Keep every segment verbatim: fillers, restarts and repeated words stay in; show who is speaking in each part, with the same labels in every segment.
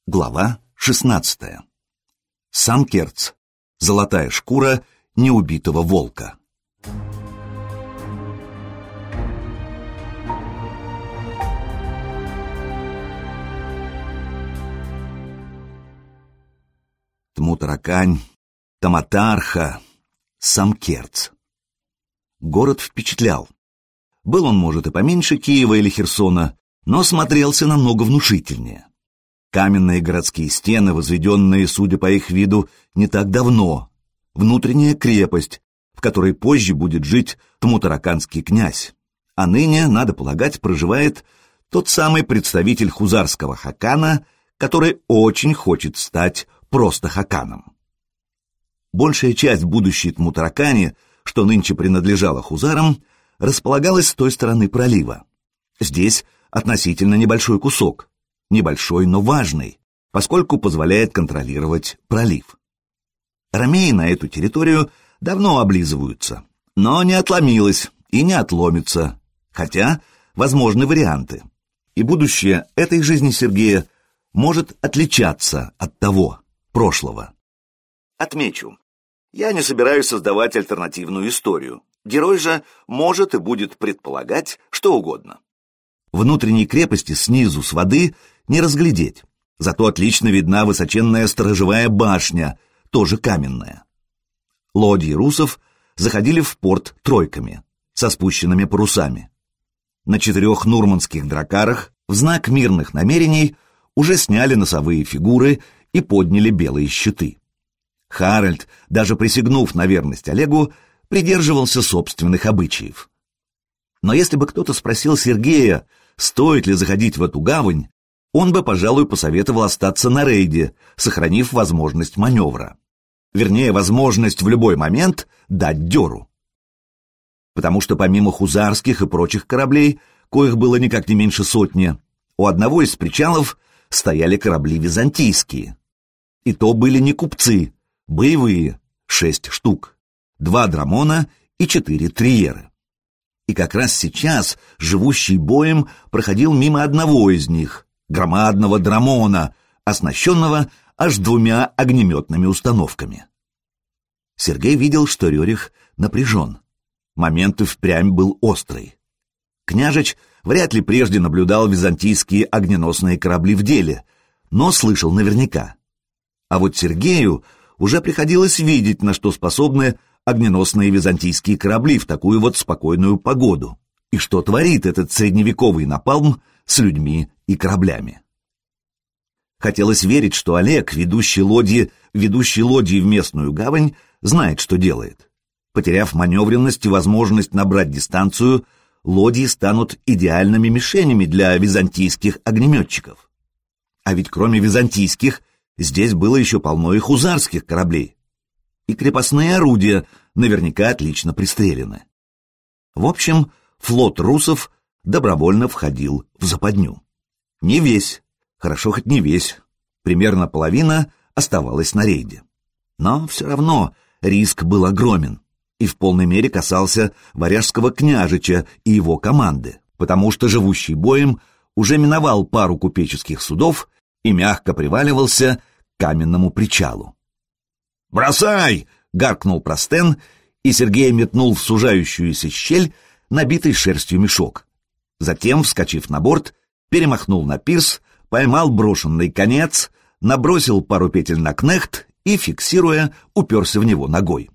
Speaker 1: Глава шестнадцатая. Самкерц. Золотая шкура неубитого волка. Тмутаракань, Таматарха, Самкерц. Город впечатлял. Был он, может, и поменьше Киева или Херсона, но смотрелся намного внушительнее. Каменные городские стены, возведенные, судя по их виду, не так давно. Внутренняя крепость, в которой позже будет жить тмутараканский князь. А ныне, надо полагать, проживает тот самый представитель хузарского хакана, который очень хочет стать просто хаканом. Большая часть будущей Тмутаракани, что нынче принадлежала хузарам, располагалась с той стороны пролива. Здесь относительно небольшой кусок. Небольшой, но важный, поскольку позволяет контролировать пролив. Ромеи на эту территорию давно облизываются, но не отломилось и не отломится, хотя возможны варианты. И будущее этой жизни Сергея может отличаться от того прошлого. Отмечу, я не собираюсь создавать альтернативную историю. Герой же может и будет предполагать что угодно. Внутренней крепости снизу с воды не разглядеть, зато отлично видна высоченная сторожевая башня, тоже каменная. Лодьи русов заходили в порт тройками, со спущенными парусами. На четырех нурманских дракарах в знак мирных намерений уже сняли носовые фигуры и подняли белые щиты. Харальд, даже присягнув на верность Олегу, придерживался собственных обычаев. Но если бы кто-то спросил Сергея, стоит ли заходить в эту гавань, он бы, пожалуй, посоветовал остаться на рейде, сохранив возможность маневра. Вернее, возможность в любой момент дать дёру. Потому что помимо хузарских и прочих кораблей, коих было никак не меньше сотни, у одного из причалов стояли корабли византийские. И то были не купцы, боевые, шесть штук, два драмона и четыре триеры. И как раз сейчас живущий боем проходил мимо одного из них, громадного драмона, оснащенного аж двумя огнеметными установками. Сергей видел, что Рерих напряжен. Момент и впрямь был острый. Княжич вряд ли прежде наблюдал византийские огненосные корабли в деле, но слышал наверняка. А вот Сергею уже приходилось видеть, на что способны огненосные византийские корабли в такую вот спокойную погоду, и что творит этот средневековый напалм с людьми и кораблями. Хотелось верить, что Олег, ведущий лодьи, ведущий лодьи в местную гавань, знает, что делает. Потеряв маневренность и возможность набрать дистанцию, лодьи станут идеальными мишенями для византийских огнеметчиков. А ведь кроме византийских, здесь было еще полно и хузарских кораблей. И крепостные орудия наверняка отлично пристрелены. В общем, флот русов добровольно входил в западню. Не весь, хорошо хоть не весь, примерно половина оставалась на рейде. Но все равно риск был огромен и в полной мере касался варяжского княжича и его команды, потому что живущий боем уже миновал пару купеческих судов и мягко приваливался к каменному причалу. «Бросай!» — гаркнул Простен, и Сергей метнул в сужающуюся щель набитый шерстью мешок. Затем, вскочив на борт, перемахнул на пирс, поймал брошенный конец, набросил пару петель на кнехт и, фиксируя, уперся в него ногой.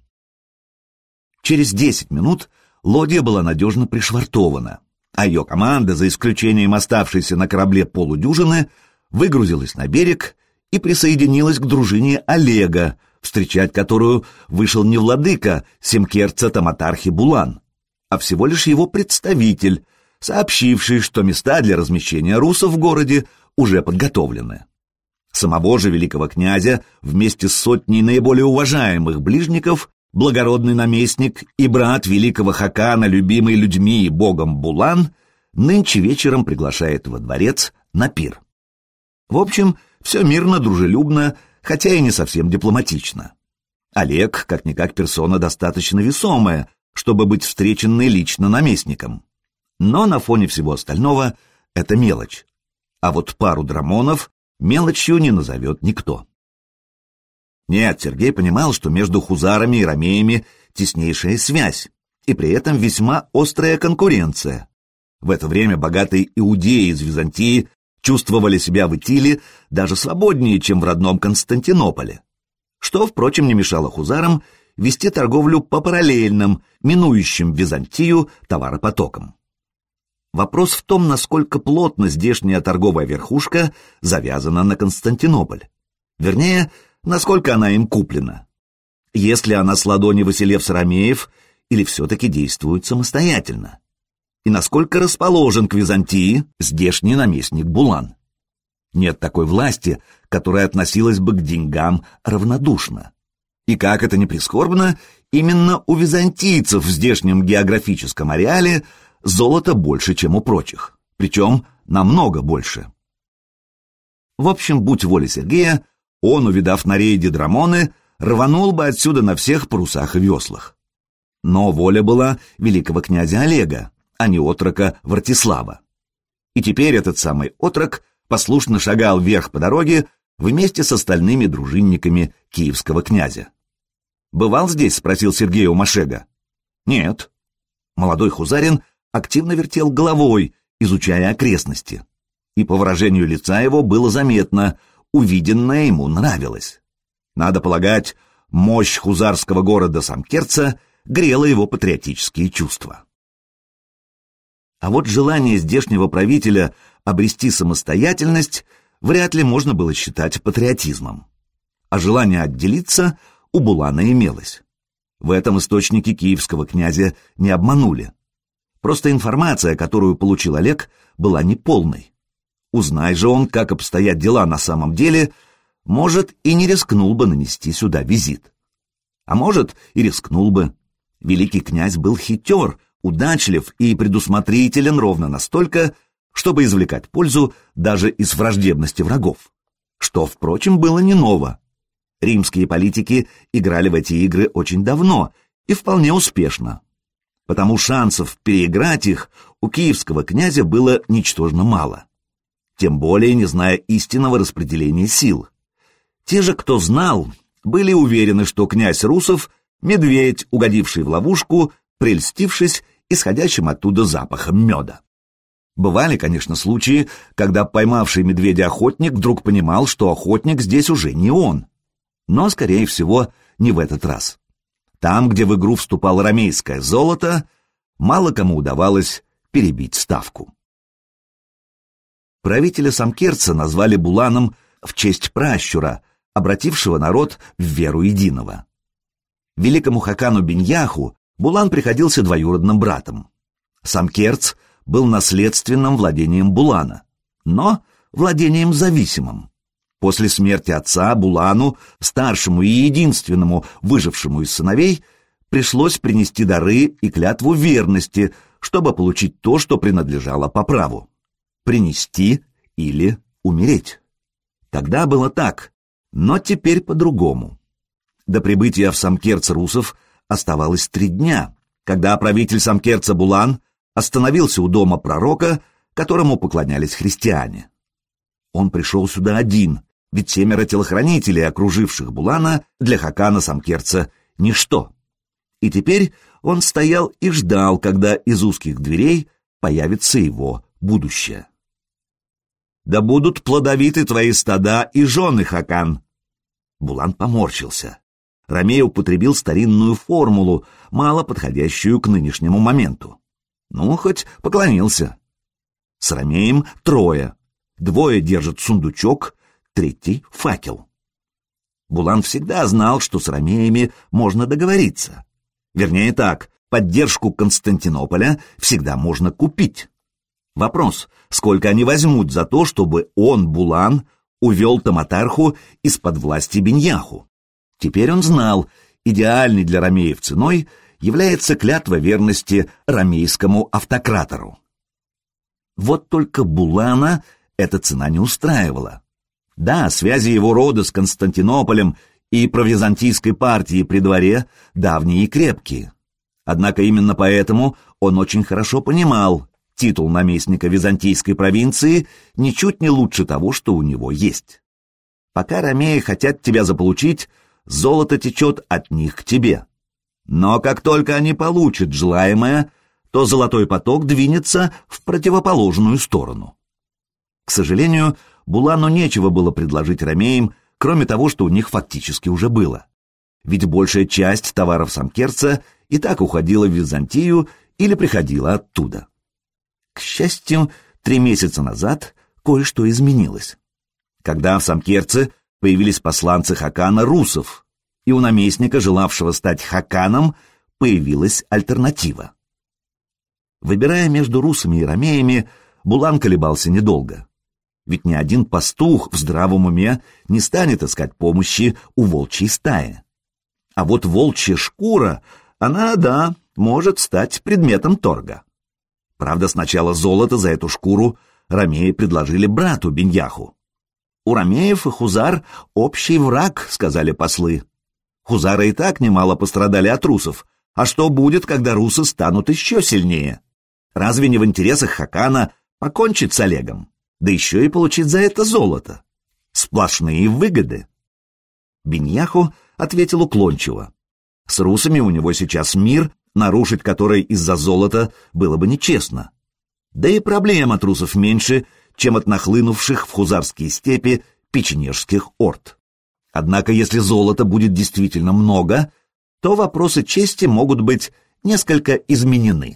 Speaker 1: Через десять минут лодья была надежно пришвартована, а ее команда, за исключением оставшейся на корабле полудюжины, выгрузилась на берег и присоединилась к дружине Олега, встречать которую вышел не владыка Семкерца Таматархи Булан, а всего лишь его представитель, сообщивший, что места для размещения русов в городе уже подготовлены. Самого же великого князя вместе с сотней наиболее уважаемых ближников благородный наместник и брат великого хакана, любимый людьми и богом Булан, нынче вечером приглашает во дворец на пир. В общем, все мирно, дружелюбно, хотя и не совсем дипломатично. Олег, как-никак, персона достаточно весомая, чтобы быть встреченной лично наместником. Но на фоне всего остального это мелочь. А вот пару драмонов мелочью не назовет никто. Нет, Сергей понимал, что между хузарами и ромеями теснейшая связь, и при этом весьма острая конкуренция. В это время богатые иудеи из Византии чувствовали себя в Итиле даже свободнее, чем в родном Константинополе, что, впрочем, не мешало хузарам вести торговлю по параллельным, минующим Византию товаропотокам. Вопрос в том, насколько плотно здешняя торговая верхушка завязана на Константинополь. Вернее, насколько она им куплена. Если она с ладони Василевс-Ромеев или все-таки действует самостоятельно. И насколько расположен к Византии здешний наместник Булан. Нет такой власти, которая относилась бы к деньгам равнодушно. И как это ни прискорбно, именно у византийцев в здешнем географическом ареале золота больше, чем у прочих, причем намного больше. В общем, будь воля Сергея, он, увидав на рейде Драмоны, рванул бы отсюда на всех парусах и веслах. Но воля была великого князя Олега, а не отрока Вартислава. И теперь этот самый отрок послушно шагал вверх по дороге вместе с остальными дружинниками киевского князя. «Бывал здесь?» — спросил Сергей у Машега. «Нет». Молодой хузарин активно вертел головой, изучая окрестности. И по выражению лица его было заметно, увиденное ему нравилось. Надо полагать, мощь хузарского города Самкерца грела его патриотические чувства. А вот желание здешнего правителя обрести самостоятельность вряд ли можно было считать патриотизмом. А желание отделиться у Булана имелось. В этом источники киевского князя не обманули. Просто информация, которую получил Олег, была неполной. Узнай же он, как обстоят дела на самом деле, может, и не рискнул бы нанести сюда визит. А может, и рискнул бы. Великий князь был хитер, удачлив и предусмотрителен ровно настолько, чтобы извлекать пользу даже из враждебности врагов. Что, впрочем, было не ново. Римские политики играли в эти игры очень давно и вполне успешно. Потому шансов переиграть их у киевского князя было ничтожно мало. Тем более не зная истинного распределения сил. Те же, кто знал, были уверены, что князь Русов — медведь, угодивший в ловушку, прельстившись исходящим оттуда запахом меда. Бывали, конечно, случаи, когда поймавший медведя охотник вдруг понимал, что охотник здесь уже не он. Но, скорее всего, не в этот раз. Там, где в игру вступало ромейское золото, мало кому удавалось перебить ставку. Правителя Самкерца назвали Буланом в честь пращура, обратившего народ в веру единого. Великому Хакану Беньяху Булан приходился двоюродным братом. Самкерц был наследственным владением Булана, но владением зависимым. После смерти отца Булану, старшему и единственному выжившему из сыновей, пришлось принести дары и клятву верности, чтобы получить то, что принадлежало по праву. Принести или умереть. Тогда было так, но теперь по-другому. До прибытия в Самкерц русов оставалось три дня, когда правитель Самкерца Булан остановился у дома пророка, которому поклонялись христиане. Он пришел сюда один, ведь семеро телохранителей, окруживших Булана, для Хакана Самкерца — ничто. И теперь он стоял и ждал, когда из узких дверей появится его будущее. «Да будут плодовиты твои стада и жены, Хакан!» Булан поморщился. Ромей употребил старинную формулу, мало подходящую к нынешнему моменту. Ну, хоть поклонился. С Ромеем трое. Двое держат сундучок, третий — факел. Булан всегда знал, что с ромеями можно договориться. Вернее так, поддержку Константинополя всегда можно купить. Вопрос, сколько они возьмут за то, чтобы он, Булан, увел Таматарху из-под власти Беньяху. Теперь он знал, идеальной для ромеев ценой является клятва верности ромейскому автократору. Вот только Булана эта цена не устраивала. Да, связи его рода с Константинополем и провизантийской партией при дворе давние и крепкие. Однако именно поэтому он очень хорошо понимал, титул наместника византийской провинции ничуть не лучше того, что у него есть. Пока ромеи хотят тебя заполучить, золото течет от них к тебе. Но как только они получат желаемое, то золотой поток двинется в противоположную сторону. К сожалению, Булану нечего было предложить ромеям, кроме того, что у них фактически уже было. Ведь большая часть товаров Самкерца и так уходила в Византию или приходила оттуда. К счастью, три месяца назад кое-что изменилось. Когда в Самкерце появились посланцы Хакана русов, и у наместника, желавшего стать Хаканом, появилась альтернатива. Выбирая между русами и ромеями, Булан колебался недолго. Ведь ни один пастух в здравом уме не станет искать помощи у волчьей стаи. А вот волчья шкура, она, да, может стать предметом торга. Правда, сначала золото за эту шкуру ромеи предложили брату Беньяху. «У ромеев и хузар общий враг», — сказали послы. Хузары и так немало пострадали от русов. А что будет, когда русы станут еще сильнее? Разве не в интересах Хакана покончить с Олегом? Да еще и получить за это золото. Сплошные выгоды. Беньяху ответил уклончиво. С русами у него сейчас мир, нарушить который из-за золота было бы нечестно. Да и проблем от русов меньше, чем от нахлынувших в хузарские степи печенежских орд. Однако, если золота будет действительно много, то вопросы чести могут быть несколько изменены.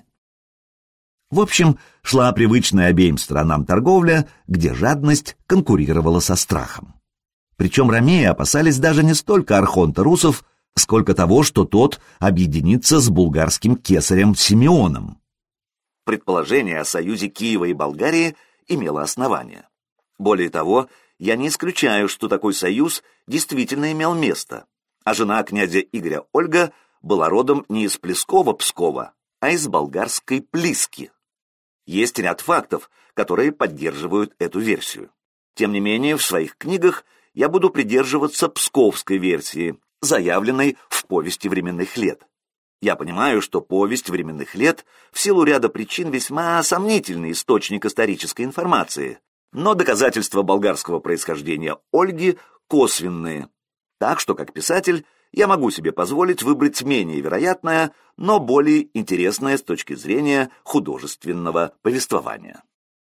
Speaker 1: В общем, шла привычная обеим сторонам торговля, где жадность конкурировала со страхом. Причем ромеи опасались даже не столько архонта русов, сколько того, что тот объединится с булгарским кесарем Симеоном. Предположение о союзе Киева и Болгарии имело основание. Более того, я не исключаю, что такой союз действительно имел место, а жена князя Игоря Ольга была родом не из Плескова-Пскова, а из болгарской Плиски. Есть ряд фактов, которые поддерживают эту версию. Тем не менее, в своих книгах я буду придерживаться псковской версии, заявленной в «Повести временных лет». Я понимаю, что «Повесть временных лет» в силу ряда причин весьма сомнительный источник исторической информации, но доказательства болгарского происхождения Ольги косвенные. Так что, как писатель, я могу себе позволить выбрать менее вероятное, но более интересное с точки зрения художественного повествования.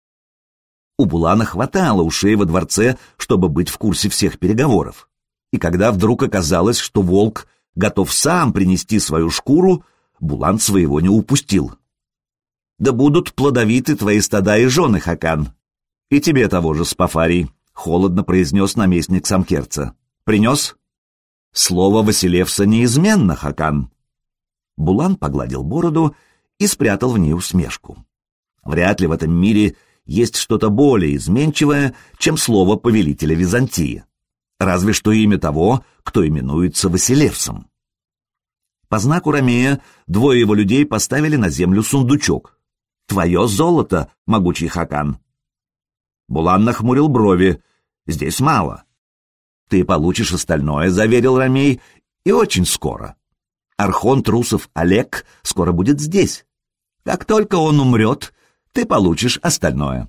Speaker 1: У Булана хватало ушей во дворце, чтобы быть в курсе всех переговоров. И когда вдруг оказалось, что волк готов сам принести свою шкуру, Булан своего не упустил. «Да будут плодовиты твои стада и жены, Хакан. И тебе того же, Спафарий», — холодно произнес наместник Самкерца. «Принес?» «Слово Василевса неизменно, Хакан». Булан погладил бороду и спрятал в ней усмешку. Вряд ли в этом мире есть что-то более изменчивое, чем слово повелителя Византии. Разве что имя того, кто именуется Василевсом. По знаку ромея двое его людей поставили на землю сундучок. «Твое золото, могучий Хакан». Булан нахмурил брови. «Здесь мало». «Ты получишь остальное», — заверил ромей, — «и очень скоро. Архонт русов Олег скоро будет здесь. Как только он умрет, ты получишь остальное».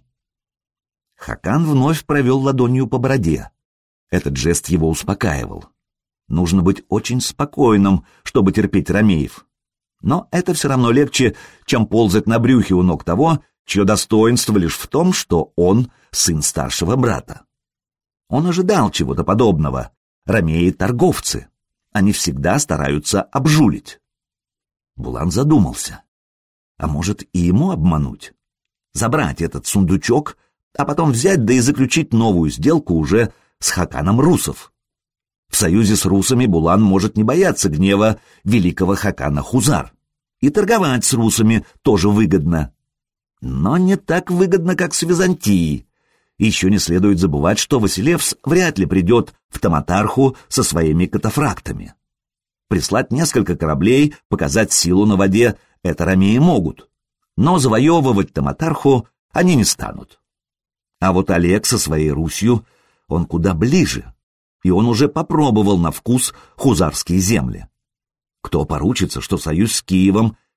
Speaker 1: Хакан вновь провел ладонью по бороде. Этот жест его успокаивал. Нужно быть очень спокойным, чтобы терпеть ромеев. Но это все равно легче, чем ползать на брюхе у ног того, чье достоинство лишь в том, что он сын старшего брата. Он ожидал чего-то подобного. Ромеи — торговцы. Они всегда стараются обжулить. Булан задумался. А может, и ему обмануть? Забрать этот сундучок, а потом взять да и заключить новую сделку уже с Хаканом русов. В союзе с русами Булан может не бояться гнева великого Хакана Хузар. И торговать с русами тоже выгодно. Но не так выгодно, как с Византией. Еще не следует забывать, что Василевс вряд ли придет в Таматарху со своими катафрактами. Прислать несколько кораблей, показать силу на воде — это ромеи могут. Но завоевывать Таматарху они не станут. А вот Олег со своей Русью, он куда ближе, и он уже попробовал на вкус хузарские земли. Кто поручится, что союз с Киевом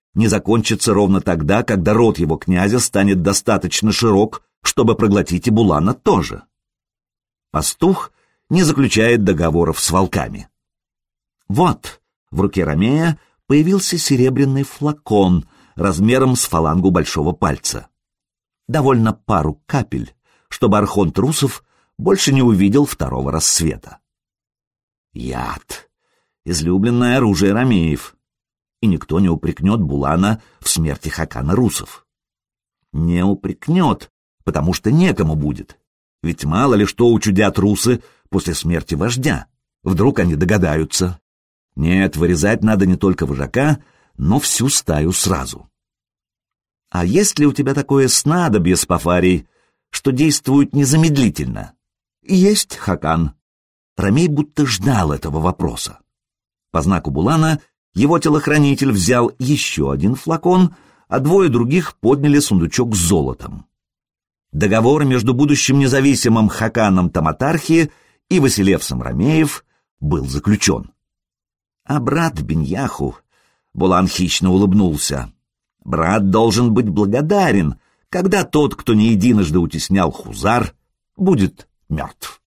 Speaker 1: не закончится ровно тогда, когда рот его князя станет достаточно широк, чтобы проглотить и Булана тоже. Пастух не заключает договоров с волками. Вот, в руке Ромея появился серебряный флакон размером с фалангу большого пальца. Довольно пару капель, чтобы архонт русов больше не увидел второго рассвета. Яд. Излюбленное оружие ромеев. И никто не упрекнет Булана в смерти Хакана русов. Не упрекнет, потому что некому будет. Ведь мало ли что учудят русы после смерти вождя. Вдруг они догадаются. Нет, вырезать надо не только вожака, но всю стаю сразу. А есть ли у тебя такое снадобье, Спафарий, что действует незамедлительно? Есть, Хакан. Ромей будто ждал этого вопроса. По знаку Булана его телохранитель взял еще один флакон, а двое других подняли сундучок с золотом. Договор между будущим независимым Хаканом Таматархи и Василевсом Ромеев был заключен. А брат Беньяху, Булан хищно улыбнулся, брат должен быть благодарен, когда тот, кто не единожды утеснял Хузар, будет мертв.